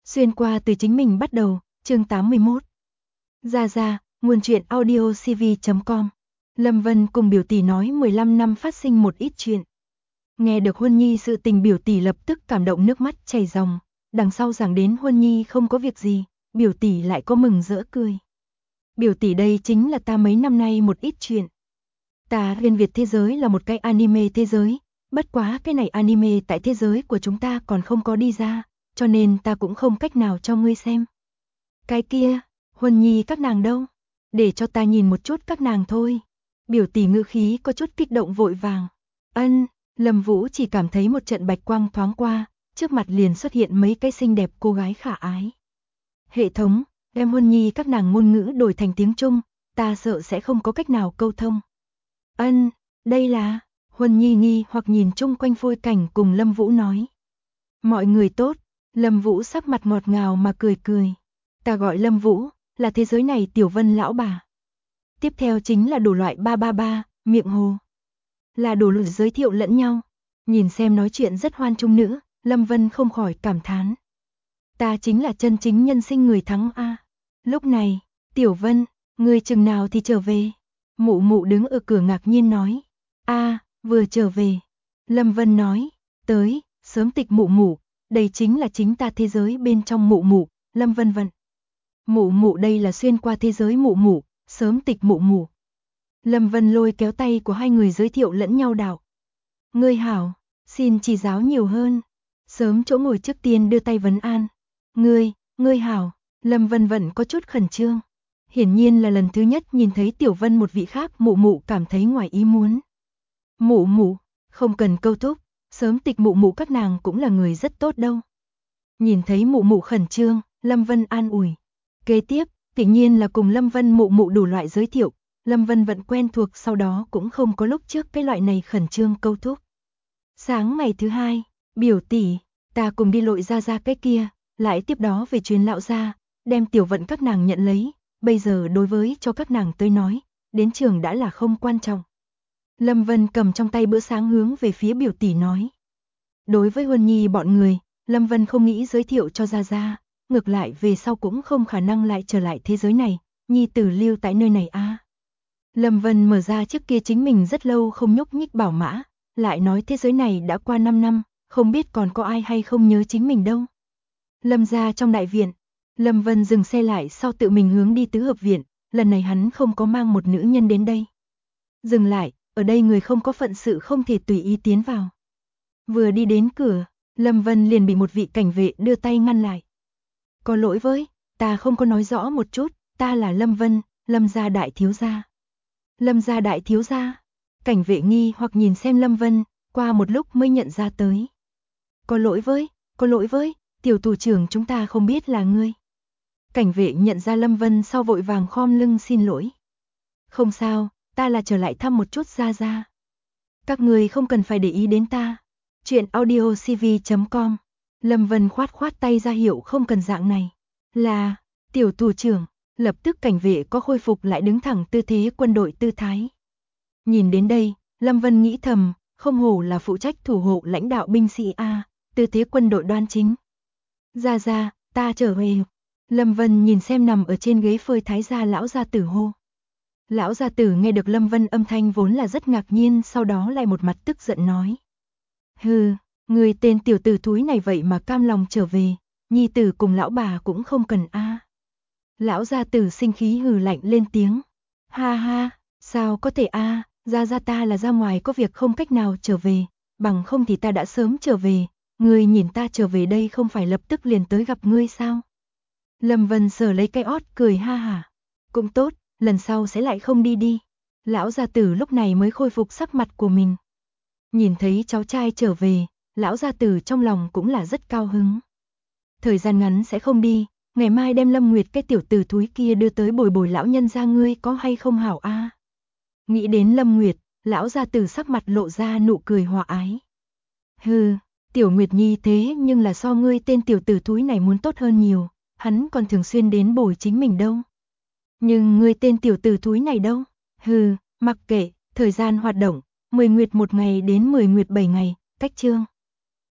Xuyên qua từ chính mình bắt đầu, chương 81. Ra, nguồn truyện audio cv.com. Lâm Vân cùng biểu tỷ nói 15 năm phát sinh một ít chuyện. Nghe được Huân Nhi sự tình, biểu tỷ lập tức cảm động nước mắt chảy ròng. Đằng sau giảng đến Huân Nhi không có việc gì, biểu tỷ lại có mừng rỡ cười. Biểu tỷ, đây chính là ta mấy năm nay một ít chuyện. Ta Huyền Việt thế giới là một cái anime thế giới, bất quá cái này anime tại thế giới của chúng ta còn không có đi ra, cho nên ta cũng không cách nào cho ngươi xem. Cái kia, Huân Nhi các nàng đâu? Để cho ta nhìn một chút các nàng thôi. Biểu tỷ ngữ khí có chút kích động vội vàng. Ân, Lâm Vũ chỉ cảm thấy một trận bạch quang thoáng qua, trước mặt liền xuất hiện mấy cái xinh đẹp cô gái khả ái. Hệ thống, đem Huân Nhi các nàng ngôn ngữ đổi thành tiếng Trung, ta sợ sẽ không có cách nào câu thông. Ân, đây là... Huân Nhi nghi hoặc nhìn chung quanh phôi cảnh cùng Lâm Vũ nói. Mọi người tốt. Lâm Vũ sắc mặt ngọt ngào mà cười cười. Ta gọi Lâm Vũ, là thế giới này Tiểu Vân lão bà. Tiếp theo chính là đủ loại 333, miệng hồ. Là đủ loại giới thiệu lẫn nhau. Nhìn xem nói chuyện rất hoan trung nữ, Lâm Vân không khỏi cảm thán. Ta chính là chân chính nhân sinh người thắng a. Lúc này, Tiểu Vân, ngươi chừng nào thì trở về? Mụ mụ đứng ở cửa ngạc nhiên nói. A, vừa trở về. Lâm Vân nói, tới, sớm tịch mụ mụ, đây chính là chính ta thế giới bên trong mụ mụ, Lâm Vân Vân. Mụ mụ, đây là xuyên qua thế giới mụ mụ, sớm tịch mụ mụ. Lâm Vân lôi kéo tay của hai người giới thiệu lẫn nhau đạo. Ngươi hảo, xin chỉ giáo nhiều hơn. Sớm chỗ ngồi trước tiên đưa tay vấn an. Ngươi hảo, Lâm Vân vẫn có chút khẩn trương. Hiển nhiên là lần thứ nhất nhìn thấy Tiểu Vân một vị khác mụ mụ cảm thấy ngoài ý muốn. Mụ mụ, không cần câu thúc, sớm tịch mụ mụ các nàng cũng là người rất tốt đâu. Nhìn thấy mụ mụ khẩn trương, Lâm Vân an ủi. Kế tiếp, tự nhiên là cùng Lâm Vân mụ mụ đủ loại giới thiệu, Lâm Vân vẫn quen thuộc, sau đó cũng không có lúc trước cái loại này khẩn trương câu thúc. Sáng ngày thứ hai, biểu tỷ, ta cùng đi lội ra cái kia, lại tiếp đó về chuyến lão gia, đem Tiểu Vận các nàng nhận lấy, bây giờ đối với cho các nàng tới nói, đến trường đã là không quan trọng. Lâm Vân cầm trong tay bữa sáng hướng về phía biểu tỷ nói. Đối với Huân Nhi bọn người, Lâm Vân không nghĩ giới thiệu cho ra, ngược lại về sau cũng không khả năng lại trở lại thế giới này, Nhi tử lưu tại nơi này a. Lâm Vân mở ra trước kia chính mình rất lâu không nhúc nhích bảo mã, lại nói thế giới này đã qua 5 năm, không biết còn có ai hay không nhớ chính mình đâu. Lâm gia trong đại viện, Lâm Vân dừng xe lại sau tự mình hướng đi tứ hợp viện, lần này hắn không có mang một nữ nhân đến đây. Dừng lại, ở đây người không có phận sự không thể tùy ý tiến vào. Vừa đi đến cửa, Lâm Vân liền bị một vị cảnh vệ đưa tay ngăn lại. Có lỗi với, ta không có nói rõ một chút, ta là Lâm Vân, Lâm gia đại thiếu gia. Lâm gia đại thiếu gia? Cảnh vệ nghi hoặc nhìn xem Lâm Vân, qua một lúc mới nhận ra tới. Có lỗi với, tiểu thủ trưởng chúng ta không biết là ngươi. Cảnh vệ nhận ra Lâm Vân sau vội vàng khom lưng xin lỗi. Không sao, ta là trở lại thăm một chút ra. Các người không cần phải để ý đến ta. Chuyện audio cv.com. Lâm Vân khoát tay ra hiệu không cần dạng này. Là, tiểu thủ trưởng, lập tức cảnh vệ có khôi phục lại đứng thẳng tư thế quân đội tư thái. Nhìn đến đây, Lâm Vân nghĩ thầm, không hổ là phụ trách thủ hộ lãnh đạo binh sĩ A, tư thế quân đội đoan chính. Ra, ta trở về. Lâm Vân nhìn xem nằm ở trên ghế phơi thái gia lão gia tử hô. Lão gia tử nghe được Lâm Vân âm thanh vốn là rất ngạc nhiên, sau đó lại một mặt tức giận nói. Hừ, người tên tiểu tử thúi này vậy mà cam lòng trở về, nhi tử cùng lão bà cũng không cần a. Lão gia tử sinh khí hừ lạnh lên tiếng. Ha, sao có thể a, ra ta là ra ngoài có việc không cách nào trở về, bằng không thì ta đã sớm trở về, ngươi nhìn ta trở về đây không phải lập tức liền tới gặp ngươi sao? Lâm Vân sờ lấy cái ót cười ha hả. Cũng tốt, lần sau sẽ lại không đi. Lão gia tử lúc này mới khôi phục sắc mặt của mình. Nhìn thấy cháu trai trở về, lão gia tử trong lòng cũng là rất cao hứng. Thời gian ngắn sẽ không đi, ngày mai đem Lâm Nguyệt cái tiểu tử thúi kia đưa tới bồi lão nhân gia ngươi có hay không hảo a? Nghĩ đến Lâm Nguyệt, lão gia tử sắc mặt lộ ra nụ cười hòa ái. Hừ, tiểu Nguyệt Nhi thế nhưng là so ngươi tên tiểu tử thúi này muốn tốt hơn nhiều, hắn còn thường xuyên đến bồi chính mình đâu. Nhưng ngươi tên tiểu tử thúi này đâu? Hừ, mặc kệ, thời gian hoạt động, 10 nguyệt 1 ngày đến 10 nguyệt 7 ngày, cách chương.